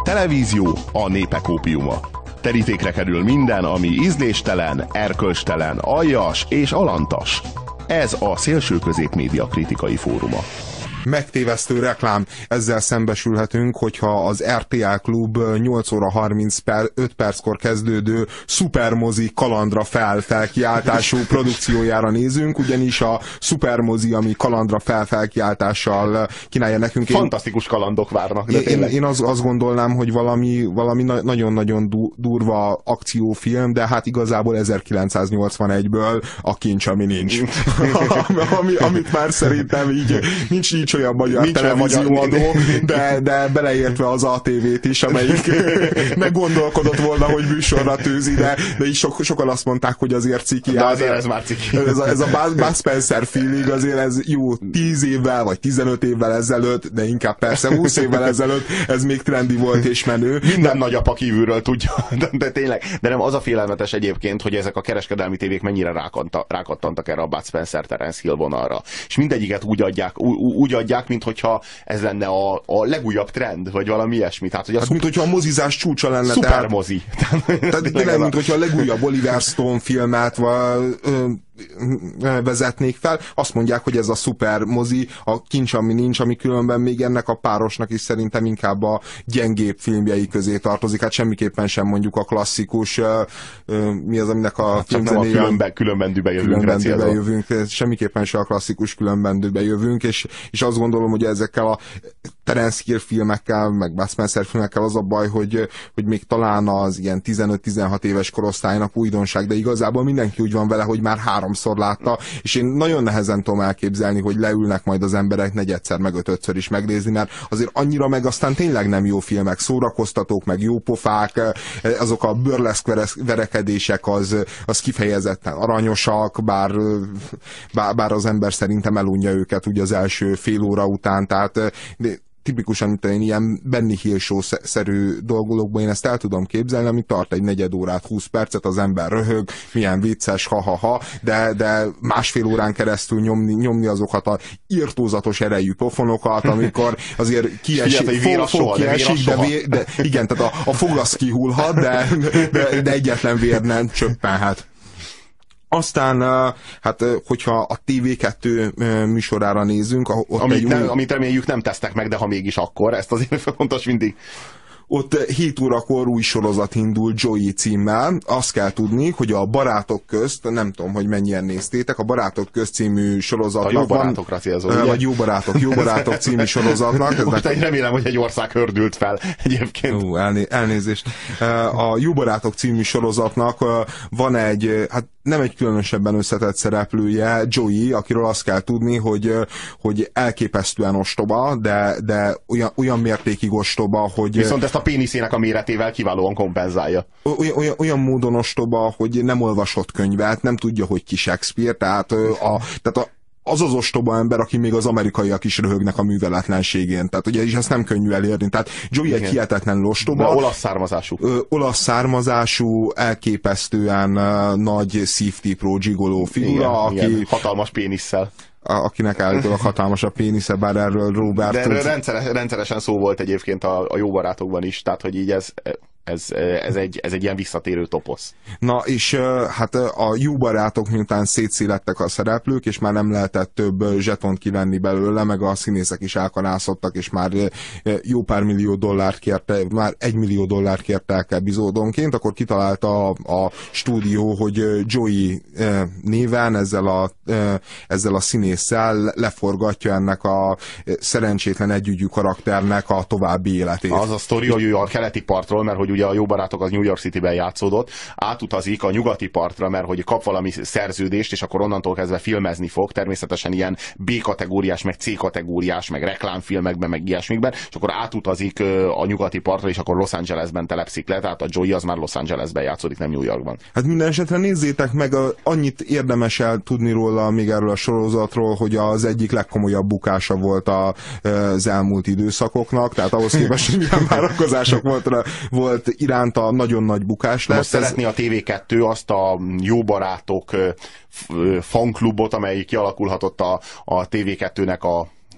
televízió a népek ópiuma. Terítékre kerül minden, ami ízléstelen, erkölcstelen, aljas és alantas. Ez a Szélső Középmédia kritikai fóruma. Megtévesztő reklám. Ezzel szembesülhetünk, hogyha az RTL Klub 8 óra 35 perckor kezdődő szupermozi kalandra felkiáltású produkciójára nézünk, ugyanis a szupermozi, ami kalandra felkiáltással kínálja nekünk. Fantasztikus kalandok várnak. Én azt gondolnám, hogy valami nagyon-nagyon durva akciófilm, de hát igazából 1981-ből a kincs, ami nincs. Amit már szerintem így nincs olyan magyar televízióadó, de beleértve az ATV-t is, amelyik meggondolkodott volna, hogy műsorra tűzi, de így sokan azt mondták, hogy azért ciki. De azért ez már ciki. Ez a Bud Spencer feeling, azért ez jó 10 évvel, vagy 15 évvel ezelőtt, de inkább persze 20 évvel ezelőtt ez még trendi volt és menő. Minden nagyapa kívülről tudja, de tényleg. De nem az a félelmetes egyébként, hogy ezek a kereskedelmi tévék mennyire rákattantak erre a Bud Spencer Terence Hill vonalra. És mindegyiket úgy adják, mint hogyha ez lenne a legújabb trend, vagy valami ilyesmi. Tehát, hogy mint hogyha a mozizás csúcsa lenne. Szupermozi. Tehát tényleg, mint hogyha a legújabb Oliver Stone filmet vezetnék fel, azt mondják, hogy ez a szuper mozi, a kincs, ami nincs, ami különben még ennek a párosnak is szerintem inkább a gyengébb filmjei közé tartozik. Hát semmiképpen sem mondjuk a klasszikus, mi az, aminek a filmzenéje... Különbendűbe jövünk. Semmiképpen sem a klasszikus különbendűbe jövünk, és azt gondolom, hogy ezekkel a Terence Hill filmekkel, meg Bud Spencer filmekkel az a baj, hogy még talán az ilyen 15-16 éves korosztálynak újdonság, de igazából mindenki úgy van vele, hogy már 3-szor látta, és én nagyon nehezen tudom elképzelni, hogy leülnek majd az emberek negyedszer, meg 5-ször is megnézni, mert azért annyira meg aztán tényleg nem jó filmek, szórakoztatók, meg jó pofák, azok a burleszk verekedések az kifejezetten aranyosak, bár az ember szerintem elunja őket ugye az első fél óra után, tehát tipikusan, mint én ilyen Benny Hill show-szerű dolgokban én ezt el tudom képzelni, ami tart egy negyed órát, 20 percet, az ember röhög, milyen vicces, ha-ha-ha, de másfél órán keresztül nyomni azokat a irtózatos erejű pofonokat, amikor azért kiesik, de igen, tehát a foglasz kihulhat, de egyetlen vér nem csöppenhet. Aztán, hát, hogyha a TV2 műsorára nézünk, amit reméljük nem tesznek meg, de ha mégis akkor, ezt azért fontos mindig. Ott 7 órakor új sorozat indul Joey címmel. Azt kell tudni, hogy a Barátok közt, nem tudom, hogy mennyien néztétek, a Barátok közt című sorozatnak a Jó Barátokra célzol, vagy Jó Barátok című sorozatnak. Remélem, hogy egy ország hördült fel egyébként. Elnézést. A Jó Barátok című sorozatnak van egy, hát nem egy különösebben összetett szereplője, Joey, akiről azt kell tudni, hogy elképesztően ostoba, de olyan mértékig ostoba, hogy... Viszont ezt a péniszének a méretével kiválóan kompenzálja. Olyan módon ostoba, hogy nem olvasott könyvet, nem tudja, hogy ki Shakespeare, tehát az ostoba ember, aki még az amerikaiak is röhögnek a műveletlenségén. Tehát ugye is ezt nem könnyű elérni. Tehát Joey egy hihetetlenül ostoba. De olasz származású. Olasz származású, elképesztően nagy szívtipró gigoló figura, aki... hatalmas pénisszel. Akinek állítólag hatalmas a pénisze, bár erről Robert... De rendszeresen szó volt egyébként a Jó Barátokban is, tehát hogy így ez egy ilyen visszatérő toposz. Na, és hát a Jó Barátok miután szétszélettek a szereplők, és már nem lehetett több zsetont kivenni belőle, meg a színészek is elkanászottak, és már jó pár millió dollárt kérte, már $1 millió kértek epizódonként, akkor kitalálta a stúdió, hogy Joey néven ezzel a színésszel leforgatja ennek a szerencsétlen együgyű karakternek a további életét. Az a sztori, hogy a keleti partról, mert hogy ugye a Jó Barátok az New York City-ben játszódott, átutazik a nyugati partra, mert hogy kap valami szerződést, és akkor onnantól kezdve filmezni fog, természetesen ilyen B-kategóriás, meg C-kategóriás, meg reklámfilmekben, meg ilyesmikben, és akkor átutazik a nyugati partra, és akkor Los Angelesben telepszik le, tehát a Joey az már Los Angelesben játszódik, nem New Yorkban. Hát minden esetre nézzétek meg, annyit érdemes el tudni róla, még erről a sorozatról, hogy az egyik legkomolyabb bukása volt az elmúlt időszakoknak, tehát ahhoz képest, hogy milyen várakozások volt iránta, nagyon nagy bukás lesz. Most szeretné a TV2 azt a Jó Barátok fanklubot, amely kialakulhatott a TV2-nek a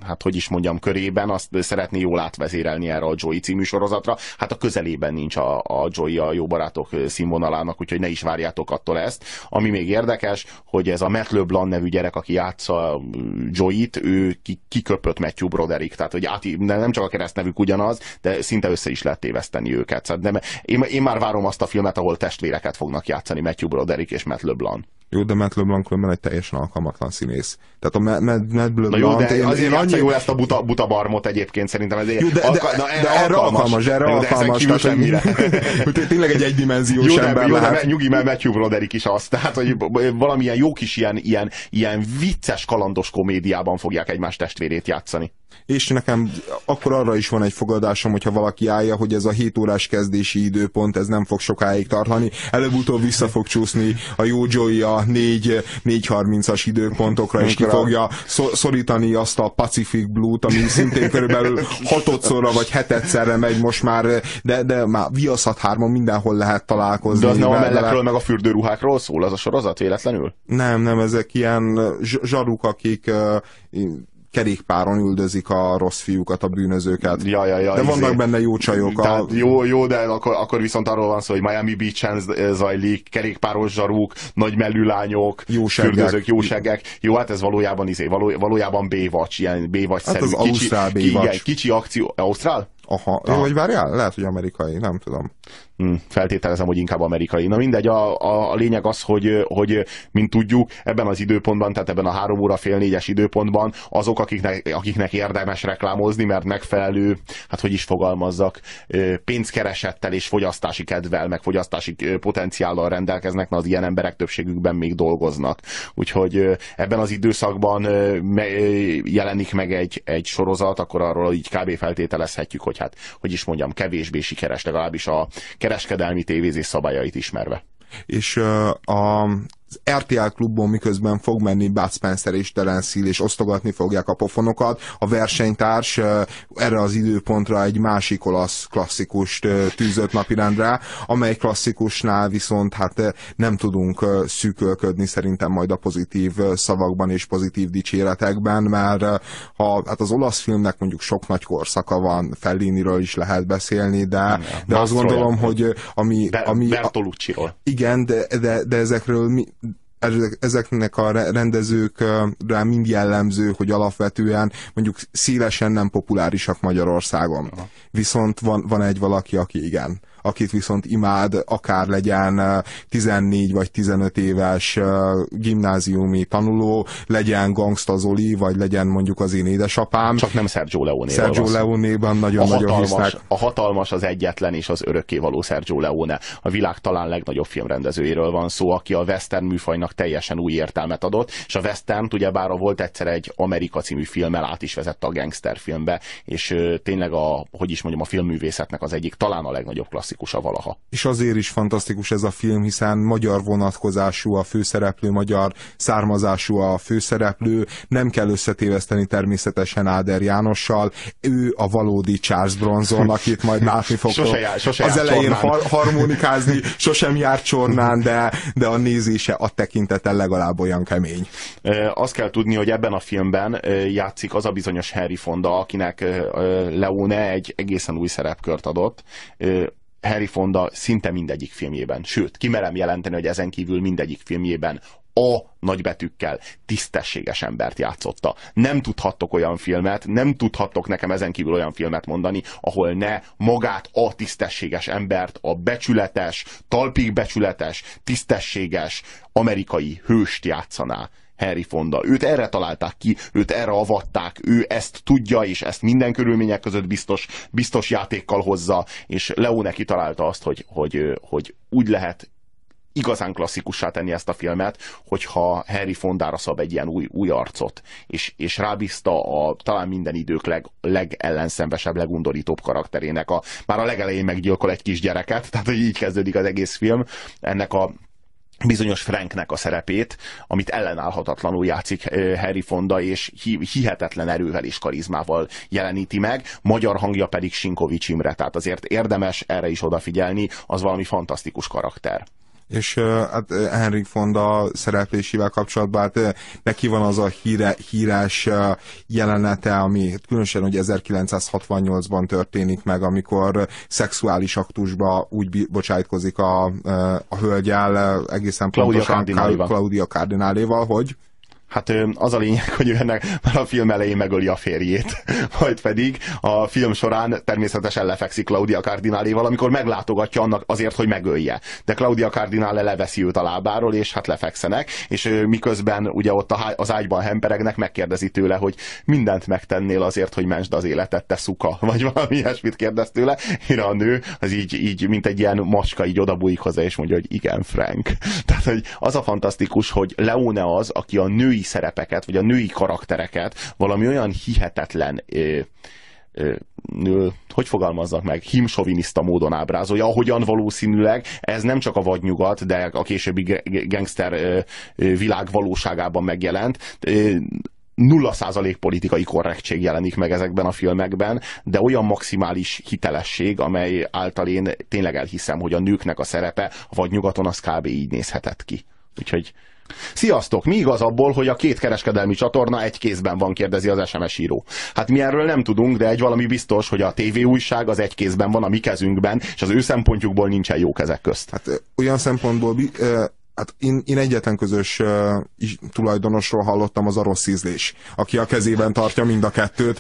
hát hogy is mondjam, körében azt szeretné jól átvezérelni erre a Joey című sorozatra. Hát a közelében nincs a Joey a Jó barátok színvonalának, úgyhogy ne is várjátok attól ezt. Ami még érdekes, hogy ez a Matt LeBlanc nevű gyerek, aki játsza Joey-t, ő kiköpött Matthew Broderick, tehát hogy nem csak a keresztnevük ugyanaz, de szinte össze is lehet téveszteni őket. Szóval én már várom azt a filmet, ahol testvéreket fognak játszani, Matthew Broderick és Matt LeBlanc. Jó, de Matt LeBlanc különben egy teljesen alkalmatlan színész. Tehát a Matt LeBlanc... Na jó, de azért játsza jó ezt a buta barmot egyébként szerintem. Jó, de erre alkalmas. Tényleg egy egydimenziós ember lehet. Nyugi, mert Matthew Broderick is az. Tehát, hogy valamilyen jó kis ilyen vicces, kalandos komédiában fogják egymás testvérét játszani. És nekem akkor arra is van egy fogadásom, hogyha valaki állja, hogy ez a 7 órás kezdési időpont, ez nem fog sokáig tartani. Előbb-utóbb vissza fog csúszni a jó Joey a 4:30-as időpontokra, és ki fogja szorítani azt a Pacific Blue-t, ami szintén körülbelül 6-szorra vagy 7-szerre megy most már, de már Viaszat 3-on mindenhol lehet találkozni. De az nem a mellekről meg a fürdőruhákról szól az a sorozat véletlenül? Nem, ezek ilyen zsaruk, akik kerékpáron üldözik a rossz fiúkat, a bűnözőket. Ja, de vannak benne jó csajok. Jó, de akkor viszont arról van szó, hogy Miami Beach-en zajlik, kerékpáros zsaruk, nagy mellű lányok, fürdőzők, jóságek. Jó, hát ez valójában Baywatch, ilyen Baywatch-szerű. Hát az ausztrál Baywatch. Kicsi akció. Ausztrál? Aha. Vagy várjál? Lehet, hogy amerikai, nem tudom. Feltételezem, hogy inkább amerikai. Na mindegy, a lényeg az, hogy mint tudjuk, ebben az időpontban, tehát ebben a 3 óra fél 4-es időpontban azok, akiknek érdemes reklámozni, mert megfelelő, hát hogy is fogalmazzak, pénzkeresettel és fogyasztási kedvel, meg fogyasztási potenciállal rendelkeznek, na az ilyen emberek többségükben még dolgoznak. Úgyhogy ebben az időszakban jelenik meg egy sorozat, akkor arról így kb. Feltételezhetjük, hogy hát, hogy is mondjam, kevésbé sikeres, legalábbis a kereskedelmi tévézés szabályait ismerve. És az RTL klubban miközben fog menni Bud Spencer és Terence Hill, és osztogatni fogják a pofonokat, a versenytárs erre az időpontra egy másik olasz klasszikust tűzött napirendre, amely klasszikusnál viszont hát nem tudunk szűkölködni szerintem majd a pozitív szavakban és pozitív dicséretekben, mert hát az olasz filmnek mondjuk sok nagy korszaka van, Felliniről is lehet beszélni, de azt gondolom, hogy Bertolucciról. Igen, de ezeknek a rendezőkre mind jellemző, hogy alapvetően mondjuk szélesen nem populárisak Magyarországon. Aha. Viszont van egy valaki, aki igen. Akit viszont imád, akár legyen 14 vagy 15 éves gimnáziumi tanuló, legyen Gangsta Zoli, vagy legyen mondjuk az én édesapám. Csak nem Sergio Leone-val. Sergio Leone-ban nagyon-nagyon hisznek. A hatalmas, az egyetlen és az örökkévaló Sergio Leone. A világ talán legnagyobb filmrendezőjéről van szó, aki a western műfajnak teljesen új értelmet adott, és a western ugyebár volt egyszer egy Amerika című filmmel át is vezette a gangster filmbe, és tényleg a filmművészetnek az egyik, talán a legnagyobb klasszikusa valaha. És azért is fantasztikus ez a film, hiszen magyar vonatkozású a főszereplő, magyar származású a főszereplő, nem kell összetéveszteni természetesen Áder Jánossal, ő a valódi Charles Bronson, akit majd látni fog. Sose az elején harmonikázni, sosem járt csornán, de a nézése, a tekintete legalább olyan kemény. Azt kell tudni, hogy ebben a filmben játszik az a bizonyos Henry Fonda, akinek Leone egy egészen új szerepkört adott. Henry Fonda szinte mindegyik filmjében, sőt, kimerem jelenteni, hogy ezen kívül mindegyik filmjében a nagybetűkkel tisztességes embert játszotta. Nem tudhattok olyan filmet, nem tudhattok nekem ezen kívül olyan filmet mondani, ahol ne magát a tisztességes embert, a becsületes, talpig becsületes, tisztességes amerikai hőst játszaná Henry Fonda. Őt erre találták ki, őt erre avatták, ő ezt tudja, és ezt minden körülmények között biztos játékkal hozza, és Leone kitalálta azt, hogy úgy lehet igazán klasszikussá tenni ezt a filmet, hogyha Henry Fondára szab egy ilyen új arcot, és rábízta talán minden idők legellenszenvesebb, legundorítóbb karakterének. Már a legelején meggyilkol egy kisgyereket, tehát így kezdődik az egész film, ennek a bizonyos Franknek a szerepét, amit ellenállhatatlanul játszik Henry Fonda, és hihetetlen erővel és karizmával jeleníti meg, magyar hangja pedig Sinkovics Imre, tehát azért érdemes erre is odafigyelni, az valami fantasztikus karakter. És hát Henry Fonda szereplésével kapcsolatban hát neki van az a híres jelenete, ami különösen, hogy 1968-ban történik meg, amikor szexuális aktusba úgy bocsájtkozik a hölgyel, egészen pontosan Claudia Cardináléval, hogy hát az a lényeg, hogy ennek már a film elején megöli a férjét, majd pedig a film során természetesen lefekszik Claudia Cardináléval, amikor meglátogatja annak azért, hogy megölje. De Claudia Cardinale leveszi őt a lábáról, és hát lefekszenek, és miközben ugye ott az ágyban hemperegnek, megkérdezi tőle, hogy mindent megtennél azért, hogy mentsd az életet, te szuka, vagy valami ilyesmit kérdez tőle. Mire a nő, az így mint egy ilyen macska, így odabújik hozzá, és mondja, hogy igen, Frank. Tehát, hogy az a fantasztikus, hogy Leone az, aki a női szerepeket, vagy a női karaktereket valami olyan hihetetlen hogy fogalmazzak meg, himsoviniszta módon ábrázolja, ahogyan valószínűleg ez nem csak a vadnyugat, de a későbbi gangster világ valóságában megjelent. 0% politikai korrektség jelenik meg ezekben a filmekben, de olyan maximális hitelesség, amely által én tényleg elhiszem, hogy a nőknek a szerepe a vadnyugaton az kb. Így nézhetett ki. Úgyhogy sziasztok! Mi igaz abból, hogy a két kereskedelmi csatorna egy kézben van, kérdezi az SMS író. Hát mi erről nem tudunk, de egy valami biztos, hogy a tévéújság az egy kézben van a mi kezünkben, és az ő szempontjukból nincsen jó kezek közt. Hát olyan szempontból hát én egyetlen közös tulajdonosról hallottam, az a rossz ízlés, aki a kezében tartja mind a kettőt,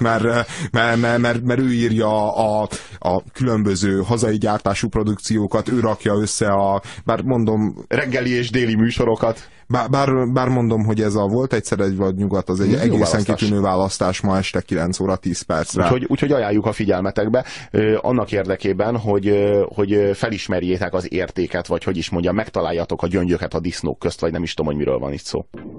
mert ő írja a különböző hazai gyártású produkciókat, ő rakja össze bár mondom, reggeli és déli műsorokat. Bár mondom, hogy ez volt egyszer egy vagy nyugat, az egy egészen kitűnő választás ma este 9 óra 10 percre. Úgyhogy ajánljuk a figyelmetekbe, annak érdekében, hogy felismerjétek az értéket, vagy hogy is mondjam, megtaláljatok a gyöngyöket a disznók közt, vagy nem is tudom, hogy miről van itt szó.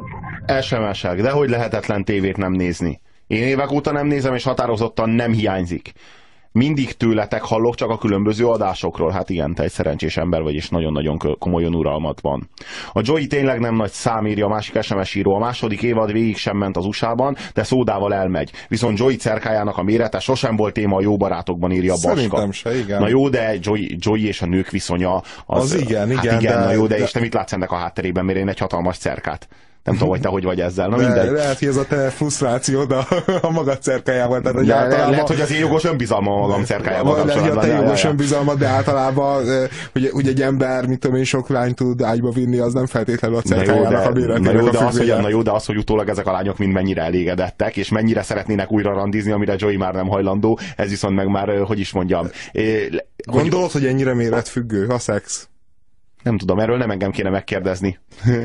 SMS-ek, de hogy lehetetlen tévét nem nézni? Én évek óta nem nézem, és határozottan nem hiányzik. Mindig tőletek hallok csak a különböző adásokról. Hát igen, te egy szerencsés ember vagy, és nagyon-nagyon komoly önuralmat van. A Joey tényleg nem nagy szám, írja a másik SMS író. A második évad végig sem ment az USA-ban, de szódával elmegy. Viszont Joey cerkájának a mérete sosem volt téma a Jó barátokban, írja a Baska. Szerintem se, igen. Na jó, de Joey és a nők viszonya az igen, hát igen, na jó, de és te mit látsz ennek a hátterében, mert én egy hatalmas cerkát. Nem tudom, hogy te hogy vagy ezzel. Na mindegy. Lehet, hogy ez a te frusztrációd a magad cerkájával. Tehát, általában... Lehet, hogy az én jogos önbizalma a magam cerkájával kapcsolatban. Lehet, hogy a te jogos önbizalmad, de általában, hogy egy ember, mit tudom én, sok lányt tud ágyba vinni, az nem feltétlenül a cerkájának a méretének a függvénye. Na jó, de az, hogy utólag ezek a lányok mind mennyire elégedettek, és mennyire szeretnének újra randizni, amire Joey már nem hajlandó, ez viszont meg már, hogy is mondjam. Gondolod, hogy ennyire méretfüggő a szex? Nem tudom, erről nem engem kéne megkérdezni.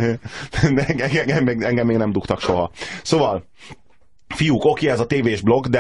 De engem még nem dugtak soha. Szóval, fiúk, oké, ez a tévés blog, de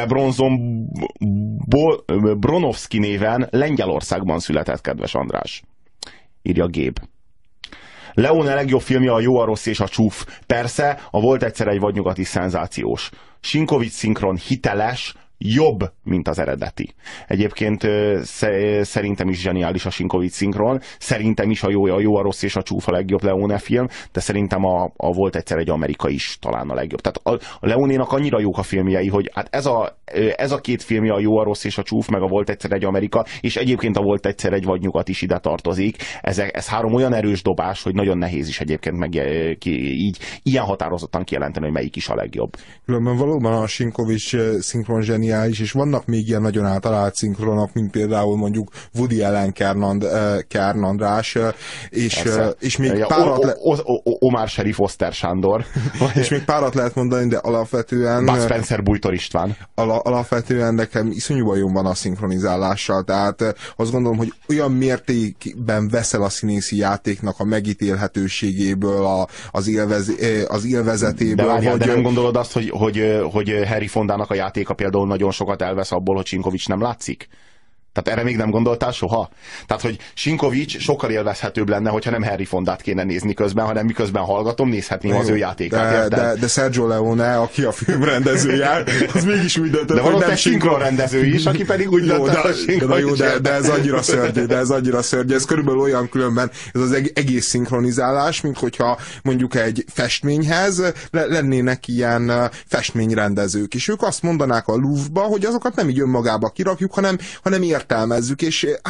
Bronovski néven Lengyelországban született, kedves András. Írja Géb. Leone legjobb filmje a Jó, a rossz és a csúf. Persze, a Volt egyszer egy vadnyugati szenzációs. Sinkovics szinkron hiteles, jobb, mint az eredeti. Egyébként szerintem is zseniális a Sinkovics szinkron, szerintem is a Jó, a rossz és a csúf a legjobb Leone film, de szerintem a Volt egyszer egy Amerika is talán a legjobb. Tehát a Leonénak annyira jók a filmjei, hogy hát ez a két filmje, a Jó, a rossz és a csúf, meg a Volt egyszer egy Amerika, és egyébként a Volt egyszer egy vadnyugat is ide tartozik. Ez három olyan erős dobás, hogy nagyon nehéz is egyébként meg így ilyen határozottan kijelenteni, hogy melyik is a legjobb. Különben valóban a Sinkovics szinkron zseniális, és vannak még ilyen nagyon általált szinkronok, mint például mondjuk Woody Allen Kern András, és még párat Omar Sharif Oszter Sándor. És még párat lehet mondani, de alapvetően Bud Spencer Bújtor István. Alapvetően nekem iszonyú bajom van a szinkronizálással, tehát azt gondolom, hogy olyan mértékben veszel a színészi játéknak a megítélhetőségéből, az élvezetéből. De nem gondolod azt, hogy Harry Fondának a játéka például nagyon sokat elvesz abból, hogy Sinkovics nem látszik? Tehát erre még nem gondoltál soha? Tehát, hogy Sinkovics sokkal élvezhetőbb lenne, hogyha nem Harry Fondát kéne nézni közben, hanem miközben hallgatom, nézhetném az ő játékát. De Sergio Leone, aki a film rendezője, az mégis úgy döntött, de van ott egy sinkron rendező is, aki pedig úgy döntött, de ez annyira szörnyű, ez körülbelül olyan különben, ez az egész szinkronizálás, mint hogyha mondjuk egy festményhez lennének ilyen festményrendezők, és ők azt mondanák a Louvre-ba, hogy azokat nem így önmagába kirakjuk, hanem értelmezzük, és hát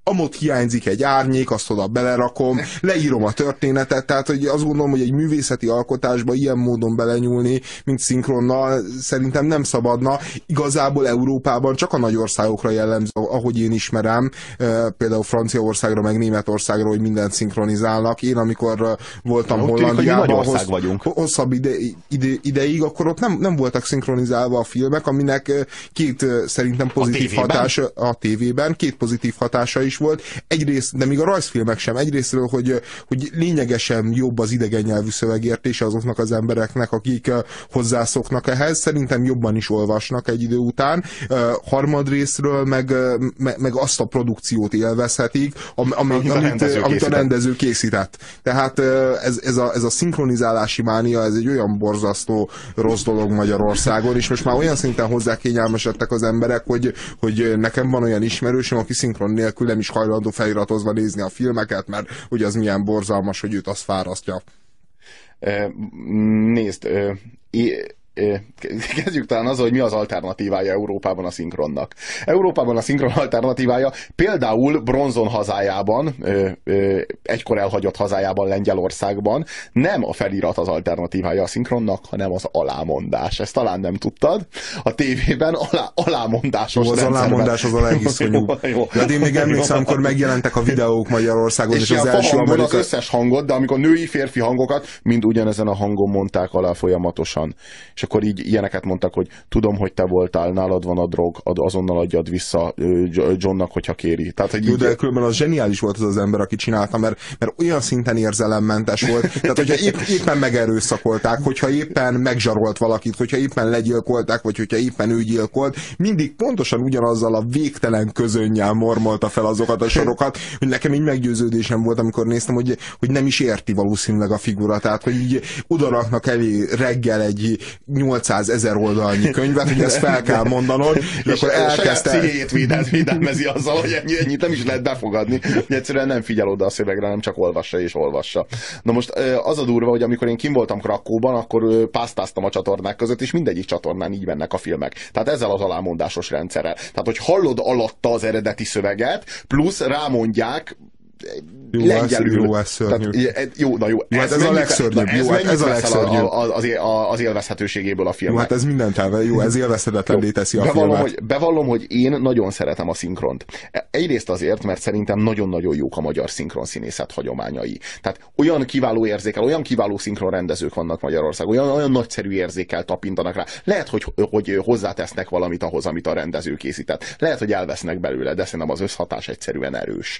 amott hiányzik egy árnyék, azt oda belerakom, leírom a történetet, tehát hogy azt gondolom, hogy egy művészeti alkotásba ilyen módon belenyúlni, mint szinkronnal, szerintem nem szabadna. Igazából Európában csak a nagy országokra jellemző, ahogy én ismerem, például Franciaországra, meg Németországra, hogy mindent szinkronizálnak. Én amikor voltam Hollandiában hosszabb ideig, akkor ott nem voltak szinkronizálva a filmek, aminek két szerintem pozitív hatása a tévében, két pozitív hatása is volt. Egyrészt, de még a rajzfilmek sem, egyrésztről, hogy lényegesen jobb az idegen nyelvű szövegértése azoknak az embereknek, akik hozzászoknak ehhez, szerintem jobban is olvasnak egy idő után. Harmadrészről meg azt a produkciót élvezhetik, amit a rendező készített. Tehát ez a szinkronizálási mánia, ez egy olyan borzasztó rossz dolog Magyarországon, és most már olyan szinten hozzá kényelmesedtek az emberek, hogy nekem van olyan ismerősöm, aki szinkron nélkül nem is hajlandó feliratozva nézni a filmeket, mert hogy az milyen borzalmas, hogy őt azt fárasztja. Nézd, kezdjük talán azzal, hogy mi az alternatívája Európában a szinkronnak. Európában a szinkron alternatívája például Bronzon hazájában, egykor elhagyott hazájában, Lengyelországban nem a felirat az alternatívája a szinkronnak, hanem az alámondás. Ezt talán nem tudtad. A tévében alámondásos jó, az rendszerben. Alámondás az a legiszonyú. De én még emlékszem, amikor megjelentek a videók Magyarországon, és az első az összes hangot, de amikor női, férfi hangokat mind ugyanezen a hangon mondták alá folyamatosan. És akkor így ilyeneket mondtak, hogy tudom, hogy te voltál, nálad van a drog, azonnal adjad vissza Johnnak, hogyha kéri. Tehát, hogy jó, de különben az zseniális volt az ember, aki csinálta, mert olyan szinten érzelemmentes volt. Tehát, hogyha éppen megerőszakolták, hogyha éppen megzsarolt valakit, hogyha éppen legyilkolták, vagy hogyha éppen ő gyilkolt, mindig pontosan ugyanazzal a végtelen közönnyel mormolta fel azokat a sorokat, hogy nekem így meggyőződésem volt, amikor néztem, hogy nem is érti valószínűleg a figura. Tehát, hogy így odaraknak elé reggel egy 800 000 oldalnyi könyvet, hogy ezt fel kell mondanod, és akkor elkezdte... saját pszichéjét védelmezi azzal, hogy ennyit nem is lehet befogadni, hogy egyszerűen nem figyel oda a szövegre, nem csak olvassa és olvassa. Na most az a durva, hogy amikor én kim voltam Krakóban, akkor pásztáztam a csatornák között, és mindegyik csatornán így mennek a filmek. Tehát ezzel az alámondásos rendszerrel. Tehát, hogy hallod alatta az eredeti szöveget, plusz rámondják lengyelül. Jó, ez szörnyű. Ez a legszörnyűbb. Ez a legszörnyűbb. Az élvezhetőségéből a filmnek. Jó, hát ez mindent elve. Jó, ez élvezhetetlenné teszi a filmet. Bevallom, hogy én nagyon szeretem a szinkront. Egyrészt azért, mert szerintem nagyon-nagyon jók a magyar szinkron színészet hagyományai. Tehát olyan kiváló érzékel, olyan kiváló szinkronrendezők vannak Magyarországon, olyan nagyszerű érzékkel tapintanak rá. Lehet, hogy hozzátesznek valamit ahhoz, amit a rendező készített. Lehet, hogy elvesznek belőle, de szerintem az összhatás egyszerűen erős.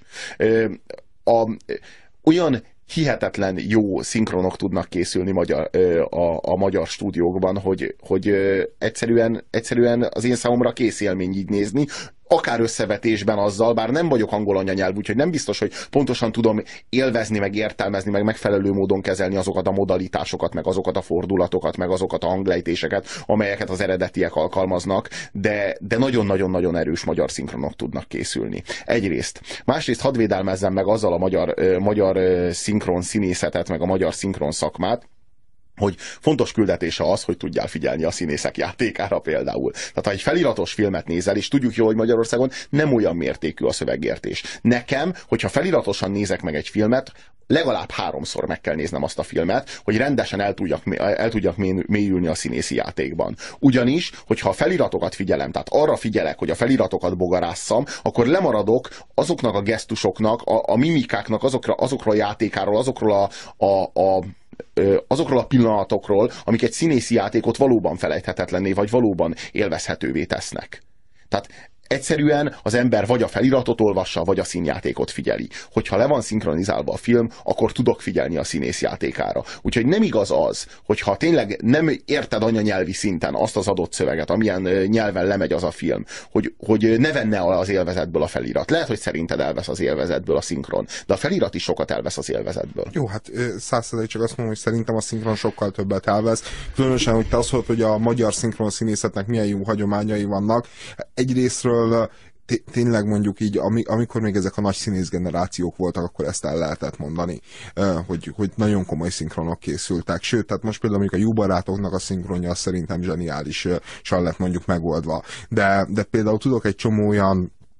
Olyan hihetetlen jó szinkronok tudnak készülni a magyar stúdiókban, hogy egyszerűen az én számomra kész élmény így nézni, akár összevetésben azzal, bár nem vagyok angol anyanyelvű, úgyhogy nem biztos, hogy pontosan tudom élvezni, meg értelmezni, meg megfelelő módon kezelni azokat a modalitásokat, meg azokat a fordulatokat, meg azokat a hanglejtéseket, amelyeket az eredetiek alkalmaznak, de nagyon-nagyon-nagyon erős magyar szinkronok tudnak készülni. Egyrészt. Másrészt hadd védelmezzem meg azzal a magyar szinkron színészetet, meg a magyar szinkron szakmát, hogy fontos küldetése az, hogy tudjál figyelni a színészek játékára például. Tehát ha egy feliratos filmet nézel, és tudjuk jó, hogy Magyarországon nem olyan mértékű a szövegértés. Nekem, hogyha feliratosan nézek meg egy filmet, legalább 3-szor meg kell néznem azt a filmet, hogy rendesen el tudjak mélyülni a színészi játékban. Ugyanis, hogyha a feliratokat figyelem, tehát arra figyelek, hogy a feliratokat bogarásszam, akkor lemaradok azoknak a gesztusoknak, a mimikáknak, azokról a játékáról, azokról a pillanatokról, amik egy színészi játékot valóban felejthetetlenné, vagy valóban élvezhetővé tesznek. Tehát egyszerűen az ember vagy a feliratot olvassa, vagy a színjátékot figyeli. Hogyha le van szinkronizálva a film, akkor tudok figyelni a színész játékára. Úgyhogy nem igaz az, hogyha tényleg nem érted anyanyelvi szinten azt az adott szöveget, amilyen nyelven lemegy az a film, hogy ne venne az élvezetből a felirat. Lehet, hogy szerinted elvesz az élvezetből a szinkron, de a felirat is sokat elvesz az élvezetből. Jó, hát 100% csak azt mondom, hogy szerintem a szinkron sokkal többet elvesz. Különösen, hogy te azt mondod, hogy a magyar szinkron színészetnek milyen jó hagyományai vannak. Egyrésztről tényleg mondjuk így, amikor még ezek a nagy színész generációk voltak, akkor ezt el lehetett mondani, hogy nagyon komoly szinkronok készültek. Sőt, tehát most például mondjuk a Jó barátoknak a szinkronja szerintem zseniálisan lett mondjuk megoldva. De például tudok egy csomó olyan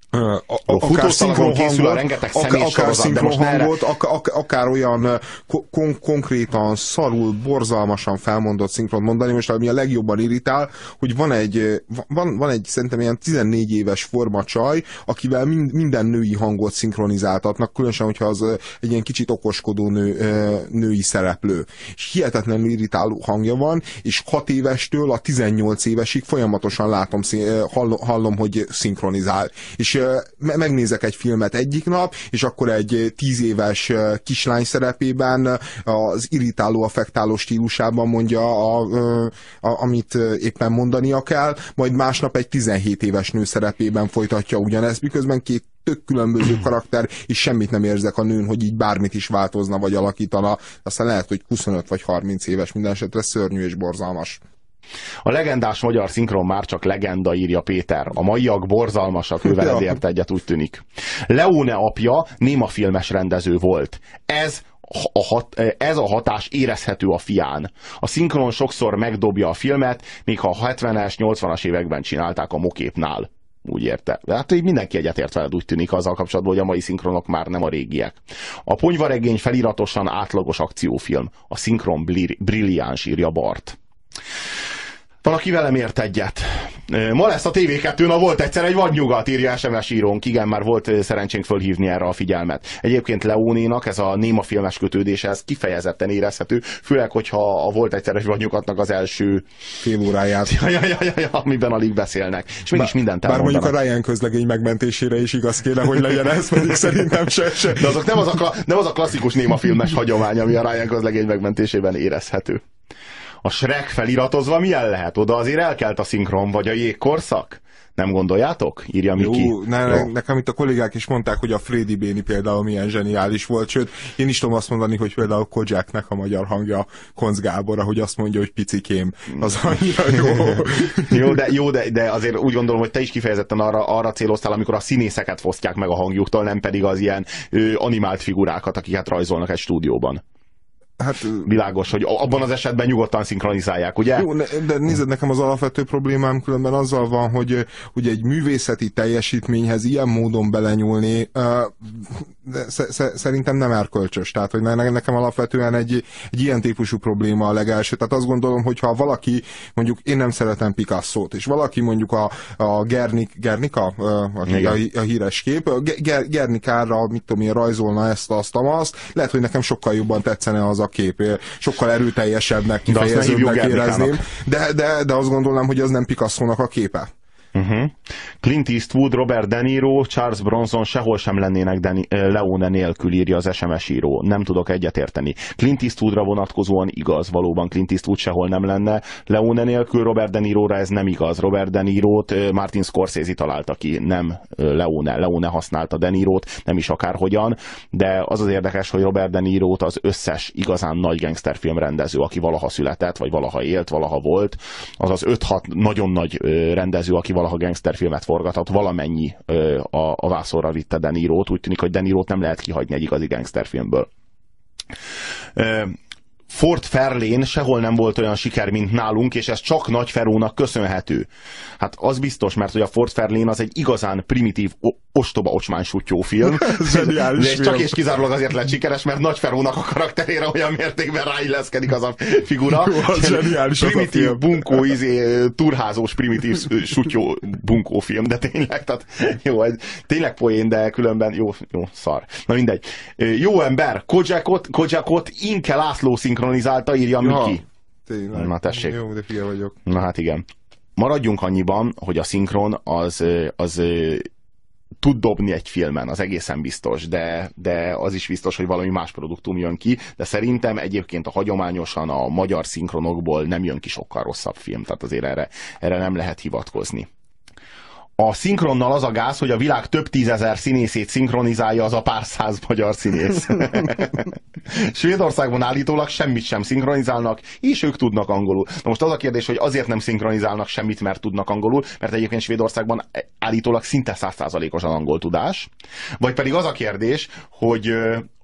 akár készül a rengeteg személy sorozat, de most akár olyan konkrétan, szarul, borzalmasan felmondott szinkront mondani. Most ami a legjobban irritál, hogy van egy szerintem ilyen 14 éves formacsaj, akivel minden női hangot szinkronizáltatnak, különösen, hogyha az egy ilyen kicsit okoskodó női szereplő. És hihetetlenül irritáló hangja van, és 6 évestől a 18 évesig folyamatosan hallom, hogy szinkronizál. És megnézek egy filmet egyik nap, és akkor egy 10 éves kislány szerepében az irritáló, affektáló stílusában mondja, amit éppen mondania kell, majd másnap egy 17 éves nő szerepében folytatja ugyanezt, miközben két tök különböző karakter, és semmit nem érzek a nőn, hogy így bármit is változna, vagy alakítana. Aztán lehet, hogy 25 vagy 30 éves, minden esetre szörnyű és borzalmas. A legendás magyar szinkron már csak legenda, írja Péter. A maiak borzalmasak, ő veled ért egyet, úgy tűnik. Leone apja némafilmes rendező volt. Ez a hatás érezhető a fián. A szinkron sokszor megdobja a filmet, még ha a 70-es, 80-as években csinálták a Moképnál. Úgy érte. Hát így mindenki egyetért veled, úgy tűnik azzal kapcsolatban, hogy a mai szinkronok már nem a régiek. A Ponyvaregény feliratosan átlagos akciófilm. A szinkron brilliáns, írja Bart. Valaki velem ért egyet. Ma lesz a TV2-n, volt egyszer egy vadnyugat, írja SMS írónk. Igen, már volt szerencsénk fölhívni erre a figyelmet. Egyébként Leónénak ez a némafilmes kötődése, ez kifejezetten érezhető, főleg, hogyha a volt egyszer egy vadnyugatnak az első fél óráját, amiben alig beszélnek. És mégis mindent elmondanak. Bár mondjuk a Ryan közlegény megmentésére is igaz kéne, hogy legyen ez, pedig szerintem se. De azok nem az a klasszikus némafilmes hagyomány, ami a Ryan közlegény megmentésében érezhető. A Shrek feliratozva milyen lehet? Oda azért elkelt a szinkron, vagy a jégkorszak? Nem gondoljátok? Írja Miki. Jó, nekem itt a kollégák is mondták, hogy a Freddy Béni például milyen zseniális volt, sőt, én is tudom azt mondani, hogy például Kodzsáknek a magyar hangja Koncz Gábor, ahogy azt mondja, hogy picikém, az annyira jó. de azért úgy gondolom, hogy te is kifejezetten arra céloztál, amikor a színészeket fosztják meg a hangjuktól, nem pedig az ilyen animált figurákat, akiket rajzolnak egy stúdióban. Hát, világos, hogy abban az esetben nyugodtan szinkronizálják, ugye? Jó, de nézd, nekem az alapvető problémám különben azzal van, hogy egy művészeti teljesítményhez ilyen módon belenyúlni szerintem nem erkölcsös. Tehát, hogy nekem alapvetően egy ilyen típusú probléma a legelső. Tehát azt gondolom, hogy ha valaki, mondjuk én nem szeretem Picasso-t, és valaki mondjuk a Guernica, a híres kép, Guernicára, mit tudom én, rajzolna ezt, azt, lehet, hogy nekem sokkal jobban tetszene az a kép, sokkal erőteljesebbnek, kifejezőbbnek érezném, de azt gondolnám, hogy az nem Picasso-nak a képe. Clint Eastwood, Robert De Niro, Charles Bronson sehol sem lennének Leone nélkül, írja az SMS író. Nem tudok egyetérteni. Clint Eastwoodra vonatkozóan igaz, valóban Clint Eastwood sehol nem lenne Leone nélkül, Robert De Niróra ez nem igaz. Robert De Nirót Martin Scorsese találta ki, nem Leone használta De Nirót, nem is akárhogyan, de az az érdekes, hogy Robert De Nirót az összes igazán nagy gangsterfilm rendező, aki valaha született, vagy valaha élt, valaha volt, az az 5-6 nagyon nagy rendező, aki valaha gangsterfilmet forgatott, valamennyi a vászorra vitte De Nirót. Úgy tűnik, hogy De Nirót nem lehet kihagyni egy igazi gangsterfilmből. Ford Fairlane sehol nem volt olyan siker, mint nálunk, és ez csak Nagy Ferónak köszönhető. Hát az biztos, mert hogy a Ford Fairlane az egy igazán primitív, ostoba ocsmánysútyó film. Zseniális film. Csak és kizárólag azért lett sikeres, mert Nagy Ferónak a karakterére olyan mértékben ráilleszkedik az a figura. Jó, az zseniális primitív, bunkó, turházós, primitív sutyó bunkó film, de tényleg, tehát jó, ez tényleg poén, de különben jó, szar. Na mindegy. Jó ember, Kodzsákot Inke László szinkronizálta, írja Miki. Tényleg. Na tessék. Jó, de fia vagyok. Na hát igen. Maradjunk annyiban, hogy a szinkron az tud dobni egy filmen, az egészen biztos, de az is biztos, hogy valami más produktum jön ki, de szerintem egyébként a hagyományosan a magyar szinkronokból nem jön ki sokkal rosszabb film, tehát azért erre nem lehet hivatkozni. A szinkronnal az a gáz, hogy a világ több tízezer színészét szinkronizálja az a pár száz magyar színész. Svédországban állítólag semmit sem szinkronizálnak, és ők tudnak angolul. Na most az a kérdés, hogy azért nem szinkronizálnak semmit, mert tudnak angolul, mert egyébként Svédországban állítólag szinte 100%-os az angol tudás. Vagy pedig az a kérdés,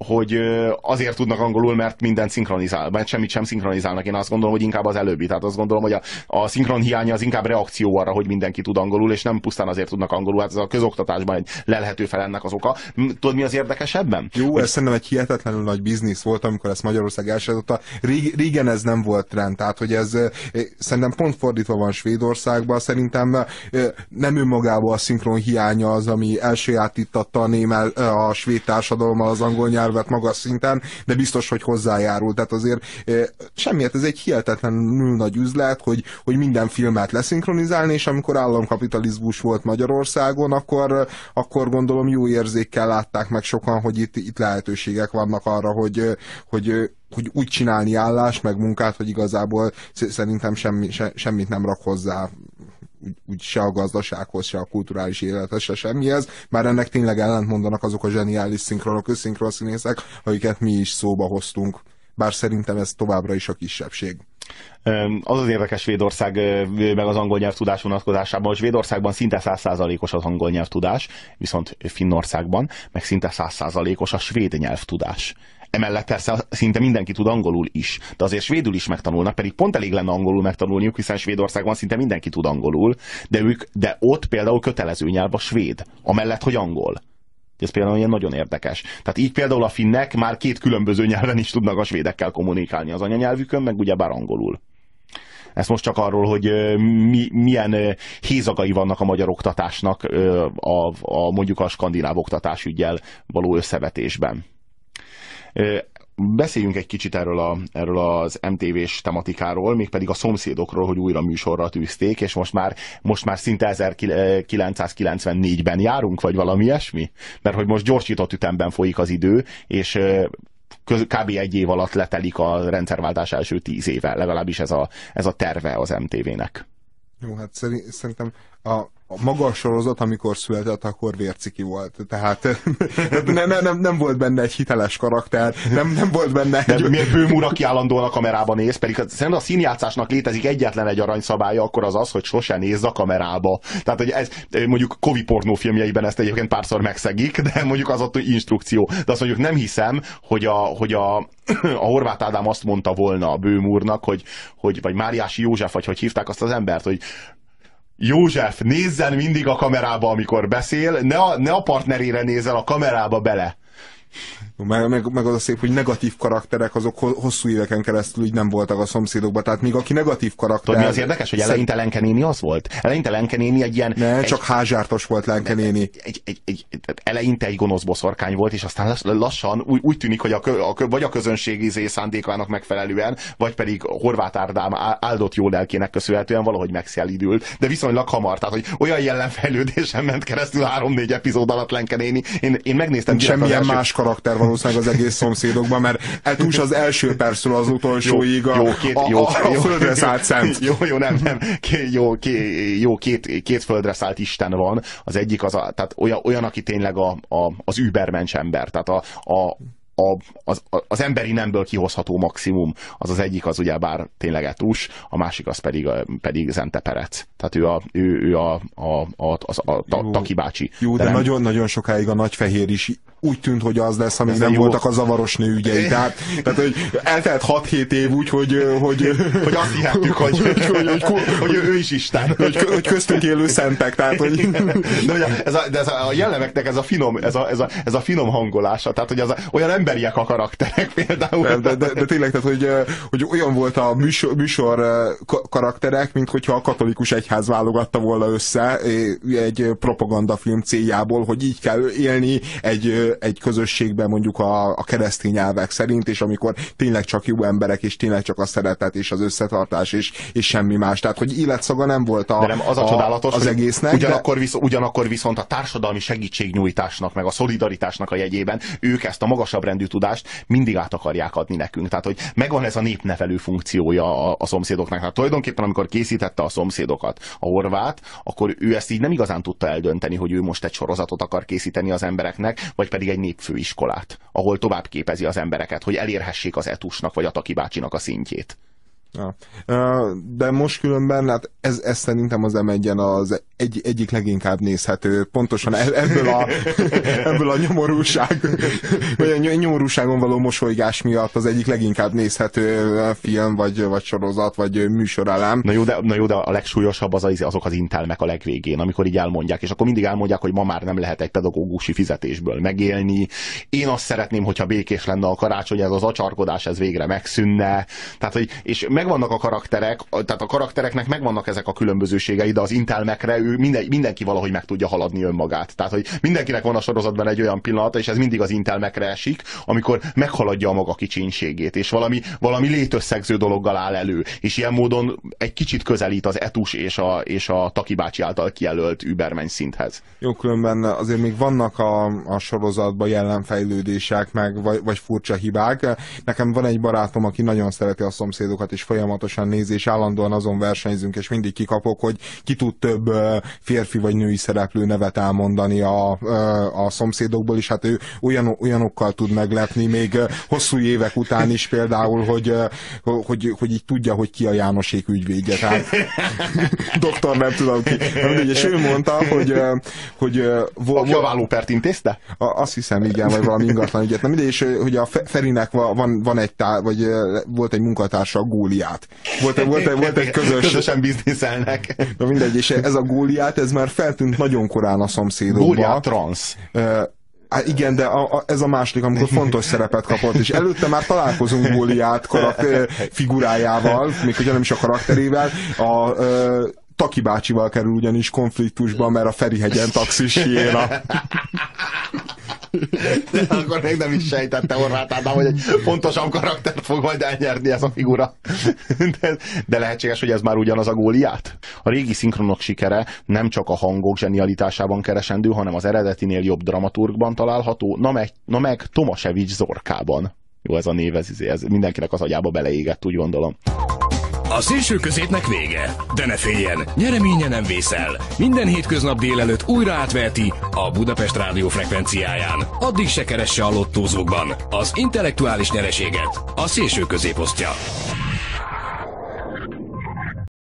hogy azért tudnak angolul, mert mindent szinkronizál, mert semmit sem szinkronizálnak. Én azt gondolom, hogy inkább az előbbi. Tehát azt gondolom, hogy a szinkron hiánya az inkább reakció arra, hogy mindenki tud angolul, és nem pusztán azért tudnak angolul. Hát ez a közoktatásban egy lelhető fel ennek az oka. Tudod, mi az érdekes ebben? Jó, ez szerintem egy hihetetlenül nagy biznisz volt, amikor ezt Magyarország elsajátította. Régen ez nem volt trend, tehát hogy ez szerintem pont fordítva van Svédországban. Szerintem nem önmagában a szinkron hiánya az, ami elsajátította a svéd társadalommal az angol nyelvet magas szinten, de biztos, hogy hozzájárul. Tehát azért semmiért, ez egy hihetetlenül nagy üzlet, hogy minden filmet leszinkronizálni, és amikor államkapitalizmus volt Magyarországon, akkor gondolom jó érzékkel látták meg sokan, hogy itt lehetőségek vannak arra, hogy úgy csinálni állást, meg munkát, hogy igazából szerintem semmit nem rak hozzá úgy se a gazdasághoz, se a kulturális élethez, se semmihez, már ennek tényleg ellentmondanak azok a zseniális szinkronok, összszinkron színészek, akiket mi is szóba hoztunk. Bár szerintem ez továbbra is a kisebbség. Az az érdekes Svédország meg az angol nyelvtudás vonatkozásában, hogy Svédországban szinte 100%-os az angol nyelvtudás, viszont Finnországban meg szinte 100%-os a svéd nyelvtudás. Emellett persze szinte mindenki tud angolul is, de azért svédül is megtanulnak, pedig pont elég lenne angolul megtanulniuk, hiszen Svédországban szinte mindenki tud angolul, de ott például kötelező nyelv a svéd, amellett, hogy angol. Ez például ilyen nagyon érdekes. Tehát így például a finnek már 2 különböző nyelven is tudnak a svédekkel kommunikálni, az anyanyelvükön, meg ugyebár angolul. Ez most csak arról, hogy milyen hézagai vannak a magyar oktatásnak mondjuk a skandináv oktatásüggyel való összevetésben. Beszéljünk egy kicsit erről az MTV-s tematikáról, mégpedig a szomszédokról, hogy újra műsorra tűzték, és most már szinte 1994-ben járunk, vagy valami ilyesmi? Mert hogy most gyorsított ütemben folyik az idő, és kb. 1 év alatt letelik a rendszerváltás első 10 éve. Legalábbis ez a terve az MTV-nek. Jó, hát szerintem a maga a sorozat, amikor született, akkor vérciki volt. Tehát nem volt benne egy hiteles karakter, nem volt benne egy... Miért Bőmúr, aki állandóan a kamerában néz, pedig szerintem a színjátszásnak létezik egyetlen egy aranyszabálya, akkor az, hogy sose nézz a kamerába. Tehát, hogy ez mondjuk Kovi pornófilmjeiben ezt egyébként párszor megszegik, de mondjuk az ott instrukció. De azt mondjuk nem hiszem, hogy a Horváth Ádám azt mondta volna a Bőmúrnak, vagy Máriási József, vagy hogy hívták azt az embert, hogy József, nézzen mindig a kamerába, amikor beszél, ne a partnerére nézzen, a kamerába bele. Meg az a szép, hogy negatív karakterek azok hosszú éveken keresztül így nem voltak a szomszédokban. Tehát még aki negatív karakter... Tudod, mi az érdekes, hogy eleinte Lenke néni az volt? Eleinte Lenke néni egy ilyen... Csak házsártos volt Lenke néni. Eleinte egy gonosz boszorkány volt, és aztán lassan úgy tűnik, hogy vagy a közönség szándékának megfelelően, vagy pedig Horváth Ádám áldott jó lelkének köszönhetően valahogy megszelidült. De viszonylag hamar, tehát hogy olyan jellemfejlődésen ment keresztül 3-4 epizód alatt Lenke néni. Én megnéztem... Semmilyen más karakter valószínűleg az egész szomszédokban, mert eltúls az első percről az utolsóig a földre szállt szent. Nem. Két földre szállt Isten van. Az egyik tehát olyan, aki tényleg az übermensch ember. Tehát az emberi nemből kihozható maximum, az egyik az ugyebár tényleg Etus, a másik az pedig Zente Perec. Tehát ő a Taki bácsi. Jó, de nagyon-nagyon sokáig a Nagyfehér is úgy tűnt, hogy az lesz, amíg nem voltak a zavaros nő ügyei. Tehát hogy eltelt 6-7 év úgy, hogy azt hihettük, hogy ő is Isten. Hogy köztünk élő szentek. Tehát, hogy... De ez a jellemeknek ez a finom hangolása. Tehát, hogy olyan emberiek a karakterek például. De tényleg, tehát, hogy olyan volt a műsor karakterek, mint hogyha a katolikus egyház válogatta volna össze egy propagandafilm céljából, hogy így kell élni egy közösségben mondjuk a keresztény nyelvek szerint, és amikor tényleg csak jó emberek, és tényleg csak a szeretet és az összetartás, és semmi más. Tehát, hogy életszaga nem volt az a csodálatos, az egésznek. Ugyanakkor viszont a társadalmi segítségnyújtásnak, meg a szolidaritásnak a jegyében ők ezt a magasabb rendű tudást mindig át akarják adni nekünk. Tehát, hogy megvan ez a népnevelő funkciója a szomszédoknak. Hát tulajdonképpen, amikor készítette a szomszédokat a Horváth, akkor ő ezt így nem igazán tudta eldönteni, hogy ő most egy sorozatot akar készíteni az embereknek, vagy pedig egy népfőiskolát, ahol tovább képezi az embereket, hogy elérhessék az Etusnak vagy a Taki bácsinak a szintjét. Ja. De most különben, hát ez szerintem az M1-en az egyik leginkább nézhető, pontosan ebből a vagy a nyomorúságon való mosolygás miatt az egyik leginkább nézhető film, vagy sorozat, vagy műsorelem. Na jó, de a legsúlyosabb azok az intelmek a legvégén, amikor így elmondják, és akkor mindig elmondják, hogy ma már nem lehet egy pedagógusi fizetésből megélni. Én azt szeretném, hogyha békés lenne a karácsony, ez az acsarkodás, ez végre megszűnne. Tehát, hogy, és megvannak a karakterek, tehát a karaktereknek megvannak ezek a különbözőségei, de az intelmekre mindenki valahogy meg tudja haladni önmagát. Tehát, hogy mindenkinek van a sorozatban egy olyan pillanata, és ez mindig az intelmekre esik, amikor meghaladja a maga kicsinségét, és valami létösszegző dologgal áll elő, és ilyen módon egy kicsit közelít az Etus és a Taki bácsi által kijelölt übermensch szinthez. Jó, különben azért még vannak a sorozatban jelenfejlődések, vagy furcsa hibák. Nekem van egy barátom, aki nagyon szereti a Szomszédokat, és folyamatosan nézi, és állandóan azon versenyzünk, és mindig kikapok, hogy ki tud több férfi vagy női szereplő nevet elmondani a Szomszédokból, és hát ő olyanokkal tud meglepni, még hosszú évek után is például, hogy így tudja, hogy ki a Jánosék ügyvédje. Tehát doktor nem tudom ki. És ő mondta, hogy aki a vállópert intézte? Azt hiszem, igen, vagy valami ingatlan ügyet. Nem, és hogy a Ferinek van volt egy munkatársa, a Góliát. Volt egy közösen bizniszelnek. Na mindegy, és ez a Góliát, ez már feltűnt nagyon korán a Szomszédokba. Góliát transz. Hát igen, de ez a második, amikor fontos szerepet kapott, és előtte már találkozunk Góliát figurájával, még hogyha nem is a karakterével. Taki bácsival kerül ugyanis konfliktusban, mert a Ferihegyen taxis hiéna. Akkor még nem is sejtette Horváth Ádám, hogy egy fontosabb karaktert fog majd elnyerni ez a figura. De lehetséges, hogy ez már ugyanaz a Góliát? A régi szinkronok sikere nem csak a hangok zsenialitásában keresendő, hanem az eredetinél jobb dramaturgban található, na meg Tomasevics Zorkában. Jó, ez a név, ez mindenkinek az agyába beleégett, úgy gondolom. A szélső középnek vége, de ne féljen, nyereménye nem vészel. Minden hétköznap délelőtt újra átverti a Budapest rádió frekvenciáján. Addig se keresse a lottózókban az intellektuális nyereséget, a szélső közép osztja.